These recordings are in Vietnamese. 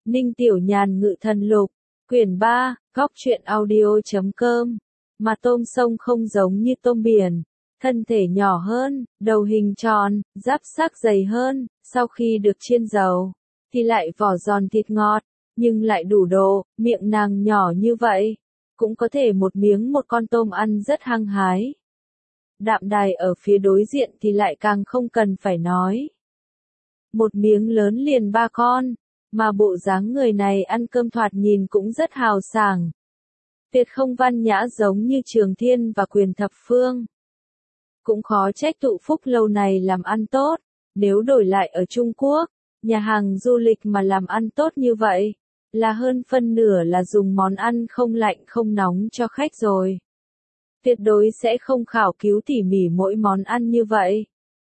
Ninh Tiểu Nhàn Ngự Thần Lục, quyển 3, góc truyện audio.com. Mà tôm sông không giống như tôm biển, thân thể nhỏ hơn, đầu hình tròn, giáp xác dày hơn, sau khi được chiên dầu, thì lại vỏ giòn thịt ngọt, nhưng lại đủ độ, miệng nàng nhỏ như vậy, cũng có thể một miếng một con tôm ăn rất hăng hái. Đạm Đài ở phía đối diện thì lại càng không cần phải nói. Một miếng lớn liền 3 con, mà bộ dáng người này ăn cơm thoạt nhìn cũng rất hào sảng. Tuyệt không văn nhã giống như Trường Thiên và Quyền Thập Phương. Cũng khó trách Tụ Phúc lâu này làm ăn tốt, nếu đổi lại ở Trung Quốc, nhà hàng du lịch mà làm ăn tốt như vậy, là hơn phân nửa là dùng món ăn không lạnh không nóng cho khách rồi. Tuyệt đối sẽ không khảo cứu tỉ mỉ mỗi món ăn như vậy.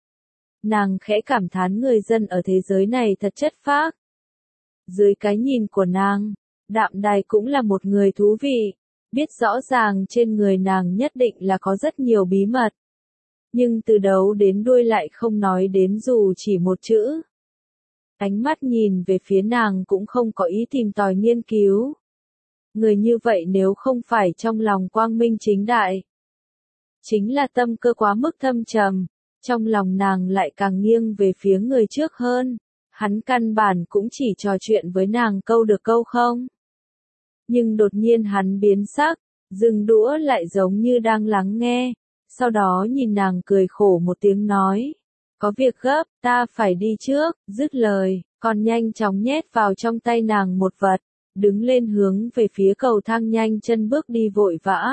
Nàng khẽ cảm thán người dân ở thế giới này thật chất phác. Dưới cái nhìn của nàng, Đạm Đài cũng là một người thú vị, biết rõ ràng trên người nàng nhất định là có rất nhiều bí mật. Nhưng từ đầu đến đuôi lại không nói đến dù chỉ một chữ. Ánh mắt nhìn về phía nàng cũng không có ý tìm tòi nghiên cứu. Người như vậy nếu không phải trong lòng quang minh chính đại, chính là tâm cơ quá mức thâm trầm, trong lòng nàng lại càng nghiêng về phía người trước hơn. Hắn căn bản cũng chỉ trò chuyện với nàng câu được câu không. Nhưng đột nhiên hắn biến sắc, dừng đũa lại giống như đang lắng nghe, sau đó nhìn nàng cười khổ một tiếng nói. Có việc gấp, ta phải đi trước, dứt lời, còn nhanh chóng nhét vào trong tay nàng một vật, đứng lên hướng về phía cầu thang nhanh chân bước đi vội vã.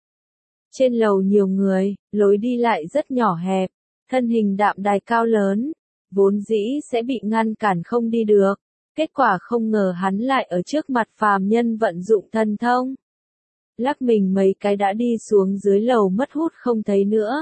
Trên lầu nhiều người, lối đi lại rất nhỏ hẹp, thân hình Đạm Đài cao lớn, vốn dĩ sẽ bị ngăn cản không đi được, kết quả không ngờ hắn lại ở trước mặt phàm nhân vận dụng thần thông. Lắc mình mấy cái đã đi xuống dưới lầu mất hút không thấy nữa.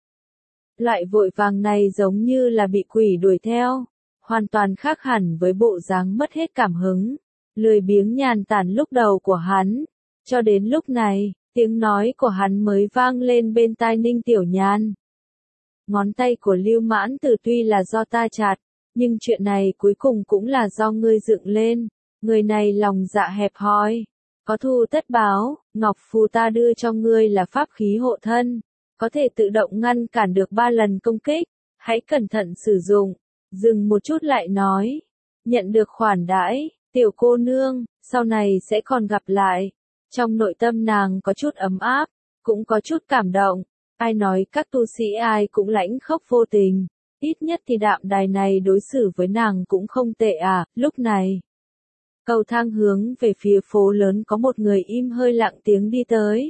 Loại vội vàng này giống như là bị quỷ đuổi theo, hoàn toàn khác hẳn với bộ dáng mất hết cảm hứng, lười biếng nhàn tản lúc đầu của hắn. Cho đến lúc này, tiếng nói của hắn mới vang lên bên tai Ninh Tiểu Nhàn. Ngón tay của Lưu Mãn Tử tuy là do ta chặt, nhưng chuyện này cuối cùng cũng là do ngươi dựng lên. Người này lòng dạ hẹp hòi, có thù tất báo, ngọc phù ta đưa cho ngươi là pháp khí hộ thân, có thể tự động ngăn cản được 3 lần công kích, hãy cẩn thận sử dụng. Dừng một chút lại nói, nhận được khoản đãi, tiểu cô nương, sau này sẽ còn gặp lại. Trong nội tâm nàng có chút ấm áp, cũng có chút cảm động. Ai nói các tu sĩ ai cũng lãnh khốc vô tình, ít nhất thì Đạm Đài này đối xử với nàng cũng không tệ à. Lúc này, cầu thang hướng về phía phố lớn có một người im hơi lặng tiếng đi tới.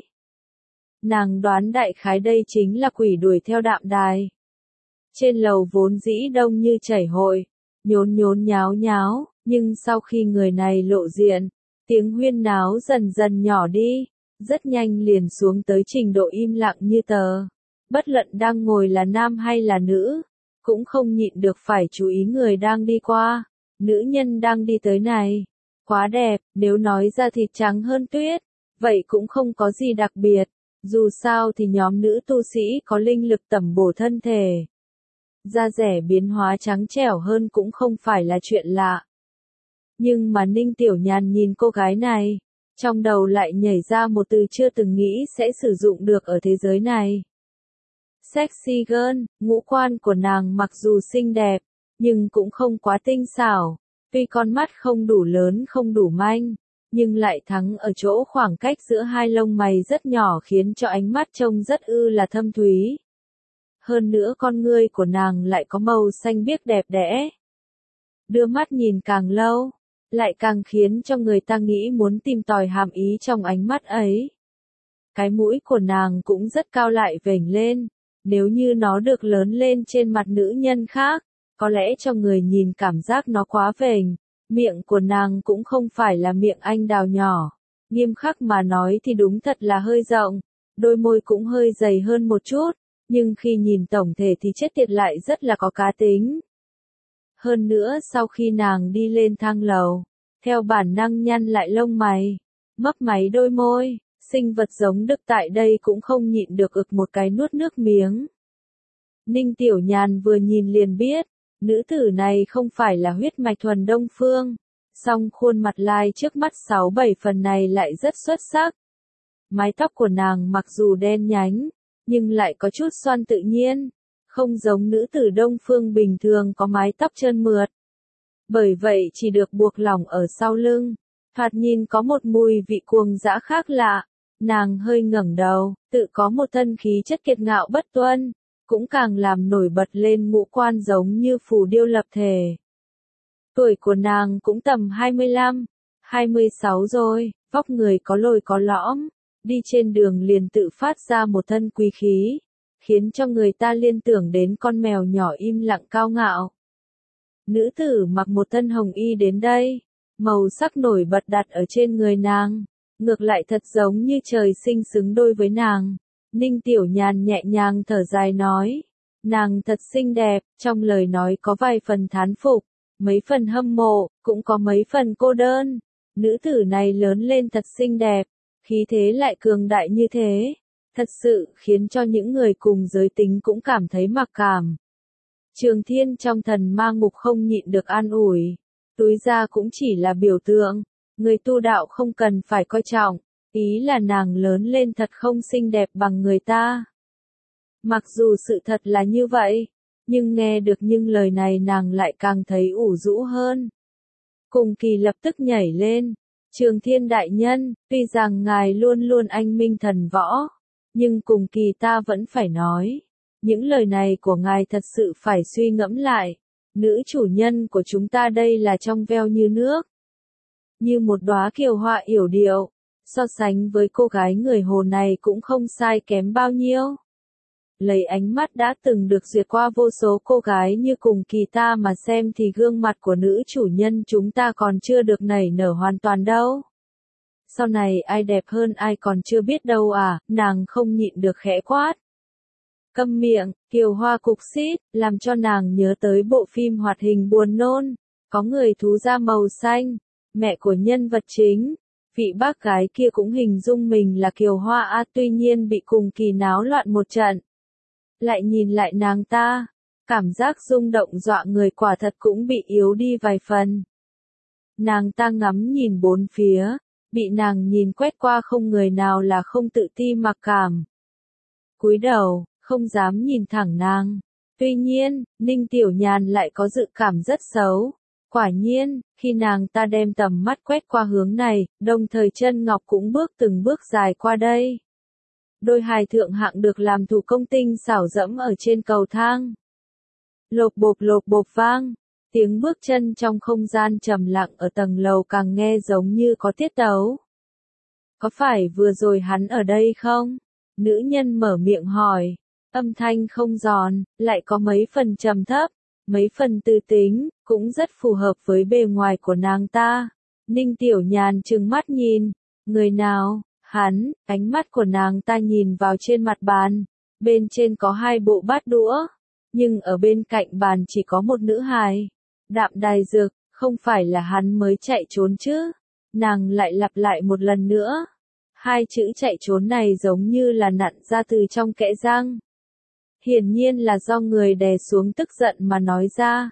Nàng đoán đại khái đây chính là quỷ đuổi theo Đạm Đài. Trên lầu vốn dĩ đông như chảy hội, nhốn nhốn nháo nháo, nhưng sau khi người này lộ diện, tiếng huyên náo dần dần nhỏ đi. Rất nhanh liền xuống tới trình độ im lặng như tờ. Bất luận đang ngồi là nam hay là nữ, cũng không nhịn được phải chú ý người đang đi qua. Nữ nhân đang đi tới này, quá đẹp, nếu nói ra thịt trắng hơn tuyết, vậy cũng không có gì đặc biệt. Dù sao thì nhóm nữ tu sĩ có linh lực tẩm bổ thân thể. Da rẻ biến hóa trắng trẻo hơn cũng không phải là chuyện lạ. Nhưng mà Ninh Tiểu Nhàn nhìn cô gái này, trong đầu lại nhảy ra một từ chưa từng nghĩ sẽ sử dụng được ở thế giới này. Sexy girl, ngũ quan của nàng mặc dù xinh đẹp, nhưng cũng không quá tinh xảo. Tuy con mắt không đủ lớn không đủ manh, nhưng lại thắng ở chỗ khoảng cách giữa hai lông mày rất nhỏ khiến cho ánh mắt trông rất là thâm thúy. Hơn nữa con ngươi của nàng lại có màu xanh biếc đẹp đẽ. Đưa mắt nhìn càng lâu, lại càng khiến cho người ta nghĩ muốn tìm tòi hàm ý trong ánh mắt ấy. Cái mũi của nàng cũng rất cao lại vểnh lên, nếu như nó được lớn lên trên mặt nữ nhân khác, có lẽ cho người nhìn cảm giác nó quá vểnh. Miệng của nàng cũng không phải là miệng anh đào nhỏ, nghiêm khắc mà nói thì đúng thật là hơi rộng, đôi môi cũng hơi dày hơn một chút, nhưng khi nhìn tổng thể thì chết tiệt lại rất là có cá tính. Hơn nữa sau khi nàng đi lên thang lầu, theo bản năng nhăn lại lông mày, mấp máy đôi môi, sinh vật giống Đức tại đây cũng không nhịn được ực một cái nuốt nước miếng. Ninh Tiểu Nhàn vừa nhìn liền biết, nữ tử này không phải là huyết mạch thuần Đông Phương, Song khuôn mặt lai trước mắt 6-7 phần này lại rất xuất sắc. Mái tóc của nàng mặc dù đen nhánh, nhưng lại có chút xoăn tự nhiên, không giống nữ tử Đông phương bình thường có mái tóc trơn mượt. Bởi vậy chỉ được buộc lỏng ở sau lưng, thoạt nhìn có một mùi vị cuồng dã khác lạ. Nàng hơi ngẩng đầu, tự có một thân khí chất kiệt ngạo bất tuân, cũng càng làm nổi bật lên ngũ quan giống như phù điêu lập thể. Tuổi của nàng cũng tầm 25, 26 rồi, vóc người có lồi có lõm, đi trên đường liền tự phát ra một thân quý khí, khiến cho người ta liên tưởng đến con mèo nhỏ im lặng cao ngạo. Nữ tử mặc một thân hồng y đến đây, màu sắc nổi bật đặt ở trên người nàng, ngược lại thật giống như trời sinh xứng đôi với nàng. Ninh Tiểu Nhàn nhẹ nhàng thở dài nói, nàng thật xinh đẹp, trong lời nói có vài phần thán phục, mấy phần hâm mộ, cũng có mấy phần cô đơn. Nữ tử này lớn lên thật xinh đẹp, khí thế lại cường đại như thế, thật sự khiến cho những người cùng giới tính cũng cảm thấy mặc cảm. Trường Thiên trong thần ma ngục không nhịn được an ủi, túi ra cũng chỉ là biểu tượng, người tu đạo không cần phải coi trọng, ý là nàng lớn lên thật không xinh đẹp bằng người ta. Mặc dù sự thật là như vậy, nhưng nghe được những lời này nàng lại càng thấy ủ rũ hơn. Cùng Kỳ lập tức nhảy lên, Trường Thiên đại nhân, tuy rằng ngài luôn luôn anh minh thần võ, nhưng Cùng Kỳ ta vẫn phải nói, những lời này của ngài thật sự phải suy ngẫm lại, nữ chủ nhân của chúng ta đây là trong veo như nước, như một đóa kiều hoa yểu điệu, so sánh với cô gái người Hồ này cũng không sai kém bao nhiêu. Lấy ánh mắt đã từng được duyệt qua vô số cô gái như Cùng Kỳ ta mà xem thì gương mặt của nữ chủ nhân chúng ta còn chưa được nảy nở hoàn toàn đâu. Sau này ai đẹp hơn ai còn chưa biết đâu à, nàng không nhịn được khẽ quát. Câm miệng, kiều hoa cục xít, làm cho nàng nhớ tới bộ phim hoạt hình buồn nôn, có người thú da màu xanh, mẹ của nhân vật chính. Vị bác gái kia cũng hình dung mình là kiều hoa tuy nhiên bị Cùng Kỳ náo loạn một trận. Lại nhìn lại nàng ta, cảm giác rung động dọa người quả thật cũng bị yếu đi vài phần. Nàng ta ngắm nhìn bốn phía, bị nàng nhìn quét qua không người nào là không tự ti mặc cảm. Cúi đầu, không dám nhìn thẳng nàng. Tuy nhiên, Ninh Tiểu Nhàn lại có dự cảm rất xấu. Quả nhiên, khi nàng ta đem tầm mắt quét qua hướng này, đồng thời chân ngọc cũng bước từng bước dài qua đây. Đôi hài thượng hạng được làm thủ công tinh xảo dẫm ở trên cầu thang. Lộp bộp vang, tiếng bước chân trong không gian trầm lặng ở tầng lầu càng nghe giống như có tiết tấu. Có phải vừa rồi hắn ở đây không? Nữ nhân mở miệng hỏi, âm thanh không giòn, lại có mấy phần trầm thấp, mấy phần tư tính, cũng rất phù hợp với bề ngoài của nàng ta. Ninh Tiểu Nhàn trừng mắt nhìn, người nào? Hắn, ánh mắt của nàng ta nhìn vào trên mặt bàn, bên trên có hai bộ bát đũa, nhưng ở bên cạnh bàn chỉ có một nữ hài. Đạm Đài Dược, không phải là hắn mới chạy trốn chứ? Nàng lại lặp lại một lần nữa. Hai chữ chạy trốn này giống như là nặn ra từ trong kẽ răng. Hiển nhiên là do người đè xuống tức giận mà nói ra.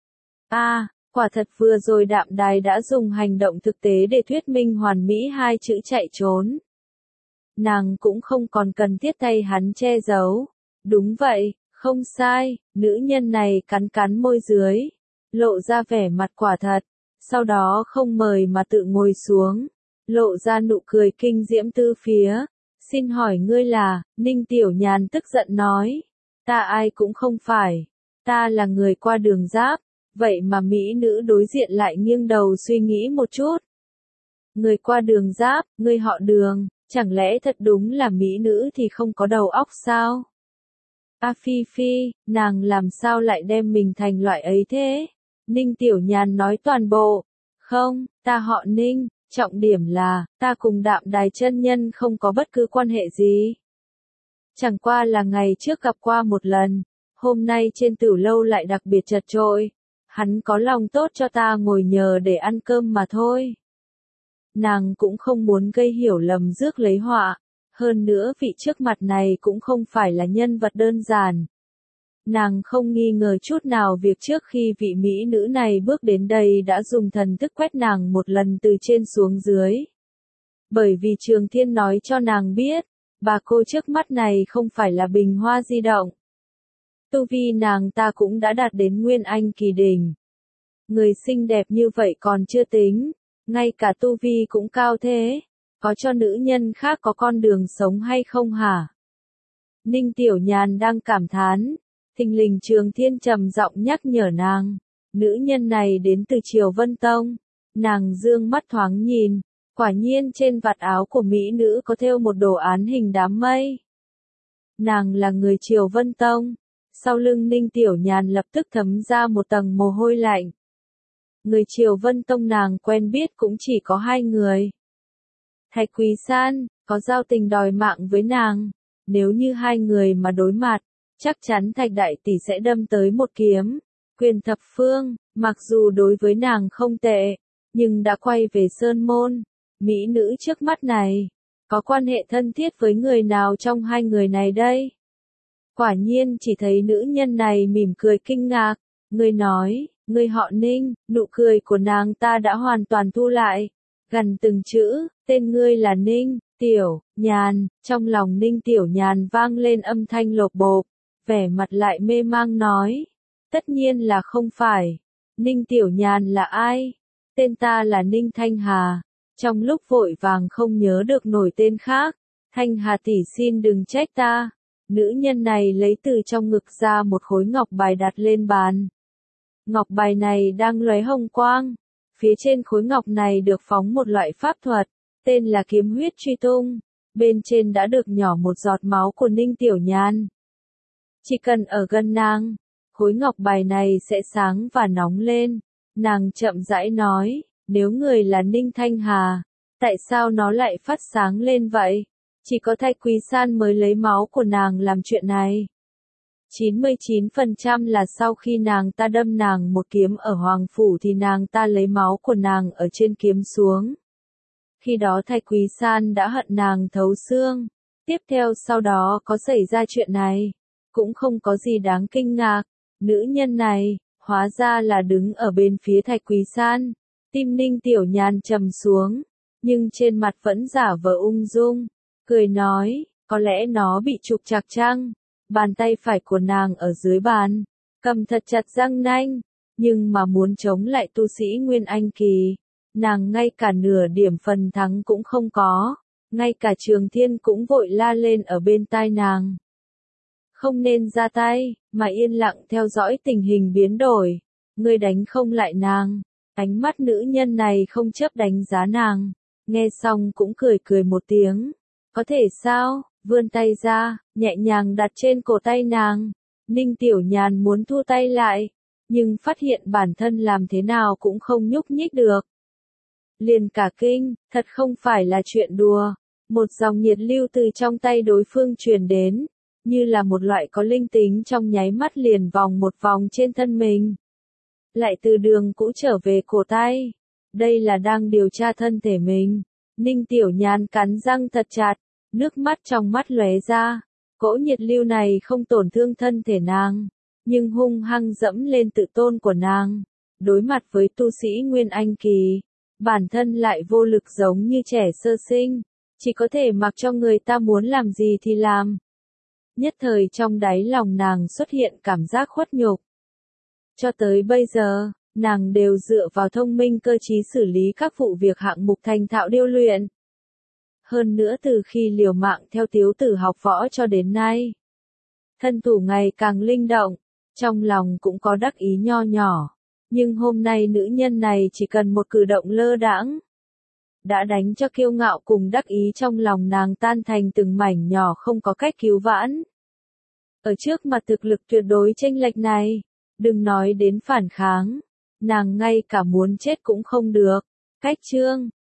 Quả thật vừa rồi Đạm Đài đã dùng hành động thực tế để thuyết minh hoàn mỹ hai chữ chạy trốn. Nàng cũng không còn cần thiết thay hắn che giấu. Đúng vậy, không sai, nữ nhân này cắn cắn môi dưới, lộ ra vẻ mặt quả thật, sau đó không mời mà tự ngồi xuống, lộ ra nụ cười kinh diễm tứ phía. Xin hỏi ngươi là? Ninh Tiểu Nhàn tức giận nói. Ta ai cũng không phải, ta là người qua đường giáp. Vậy mà mỹ nữ đối diện lại nghiêng đầu suy nghĩ một chút. Người qua đường giáp, ngươi họ Đường, chẳng lẽ thật đúng là mỹ nữ thì không có đầu óc sao? Phi Phi, nàng làm sao lại đem mình thành loại ấy thế? Ninh Tiểu Nhàn nói toàn bộ. Không, ta họ Ninh, trọng điểm là, ta cùng Đạm Đài chân nhân không có bất cứ quan hệ gì. Chẳng qua là ngày trước gặp qua một lần, hôm nay trên Tử Lâu lại đặc biệt chật chội. Hắn có lòng tốt cho ta ngồi nhờ để ăn cơm mà thôi. Nàng cũng không muốn gây hiểu lầm rước lấy họa, hơn nữa vị trước mặt này cũng không phải là nhân vật đơn giản. Nàng không nghi ngờ chút nào việc trước khi vị mỹ nữ này bước đến đây đã dùng thần thức quét nàng một lần từ trên xuống dưới. Bởi vì Trường Thiên nói cho nàng biết, bà cô trước mắt này không phải là bình hoa di động. Tu vi nàng ta cũng đã đạt đến Nguyên Anh kỳ đỉnh. Người xinh đẹp như vậy còn chưa tính, ngay cả tu vi cũng cao thế, có cho nữ nhân khác có con đường sống hay không hả? Ninh Tiểu Nhàn đang cảm thán, thình lình Trường Thiên trầm giọng nhắc nhở nàng, nữ nhân này đến từ Triều Vân Tông. Nàng dương mắt thoáng nhìn, quả nhiên trên vạt áo của mỹ nữ có thêu một đồ án hình đám mây. Nàng là người Triều Vân Tông. Sau lưng Ninh Tiểu Nhàn lập tức thấm ra một tầng mồ hôi lạnh. Người Triều Vân Tông nàng quen biết cũng chỉ có 2 người. Thạch Quý San, có giao tình đòi mạng với nàng. Nếu như 2 người mà đối mặt, chắc chắn Thạch Đại Tỷ sẽ đâm tới một kiếm. Quyền Thập Phương, mặc dù đối với nàng không tệ, nhưng đã quay về Sơn Môn. Mỹ nữ trước mắt này, có quan hệ thân thiết với người nào trong 2 người này đây? Quả nhiên chỉ thấy nữ nhân này mỉm cười kinh ngạc, người nói, người họ Ninh, nụ cười của nàng ta đã hoàn toàn thu lại, gần từng chữ, tên ngươi là Ninh, Tiểu, Nhàn, trong lòng Ninh Tiểu Nhàn vang lên âm thanh lột bột, vẻ mặt lại mê mang nói, tất nhiên là không phải, Ninh Tiểu Nhàn là ai? Tên ta là Ninh Thanh Hà, trong lúc vội vàng không nhớ được nổi tên khác, Thanh Hà tỷ xin đừng trách ta. Nữ nhân này lấy từ trong ngực ra một khối ngọc bài đặt lên bàn. Ngọc bài này đang lóe hồng quang. Phía trên khối ngọc này được phóng một loại pháp thuật, tên là kiếm huyết truy tung. Bên trên đã được nhỏ một giọt máu của Ninh Tiểu Nhàn. Chỉ cần ở gần nàng, khối ngọc bài này sẽ sáng và nóng lên. Nàng chậm rãi nói, nếu người là Ninh Thanh Hà, tại sao nó lại phát sáng lên vậy? Chỉ có Thạch Quý San mới lấy máu của nàng làm chuyện này. 99% là sau khi nàng ta đâm nàng một kiếm ở Hoàng Phủ thì nàng ta lấy máu của nàng ở trên kiếm xuống. Khi đó Thạch Quý San đã hận nàng thấu xương. Tiếp theo sau đó có xảy ra chuyện này. Cũng không có gì đáng kinh ngạc. Nữ nhân này, hóa ra là đứng ở bên phía Thạch Quý San. Tim Ninh Tiểu Nhàn trầm xuống. Nhưng trên mặt vẫn giả vờ ung dung. Cười nói, có lẽ nó bị trục trặc chăng? Bàn tay phải của nàng ở dưới bàn, cầm thật chặt răng nanh, nhưng mà muốn chống lại tu sĩ Nguyên Anh kỳ, nàng ngay cả nửa điểm phần thắng cũng không có, ngay cả Trường Thiên cũng vội la lên ở bên tai nàng. Không nên ra tay, mà yên lặng theo dõi tình hình biến đổi, ngươi đánh không lại nàng, ánh mắt nữ nhân này không chấp đánh giá nàng, nghe xong cũng cười cười một tiếng. Có thể sao, vươn tay ra, nhẹ nhàng đặt trên cổ tay nàng. Ninh Tiểu Nhàn muốn thu tay lại, nhưng phát hiện bản thân làm thế nào cũng không nhúc nhích được. Liền cả kinh, thật không phải là chuyện đùa. Một dòng nhiệt lưu từ trong tay đối phương truyền đến, như là một loại có linh tính trong nháy mắt liền vòng một vòng trên thân mình. Lại từ đường cũ trở về cổ tay. Đây là đang điều tra thân thể mình. Ninh Tiểu Nhàn cắn răng thật chặt. Nước mắt trong mắt lóe ra, cỗ nhiệt lưu này không tổn thương thân thể nàng, nhưng hung hăng dẫm lên tự tôn của nàng. Đối mặt với tu sĩ Nguyên Anh kỳ, bản thân lại vô lực giống như trẻ sơ sinh, chỉ có thể mặc cho người ta muốn làm gì thì làm. Nhất thời trong đáy lòng nàng xuất hiện cảm giác khuất nhục. Cho tới bây giờ, nàng đều dựa vào thông minh cơ trí xử lý các vụ việc hạng mục thành thạo điêu luyện. Hơn nữa từ khi liều mạng theo tiếu tử học võ cho đến nay, thân thủ ngày càng linh động, trong lòng cũng có đắc ý nho nhỏ, nhưng hôm nay nữ nhân này chỉ cần một cử động lơ đãng, đã đánh cho kiêu ngạo cùng đắc ý trong lòng nàng tan thành từng mảnh nhỏ không có cách cứu vãn. Ở trước mặt thực lực tuyệt đối chênh lệch này, đừng nói đến phản kháng, nàng ngay cả muốn chết cũng không được. Cách chương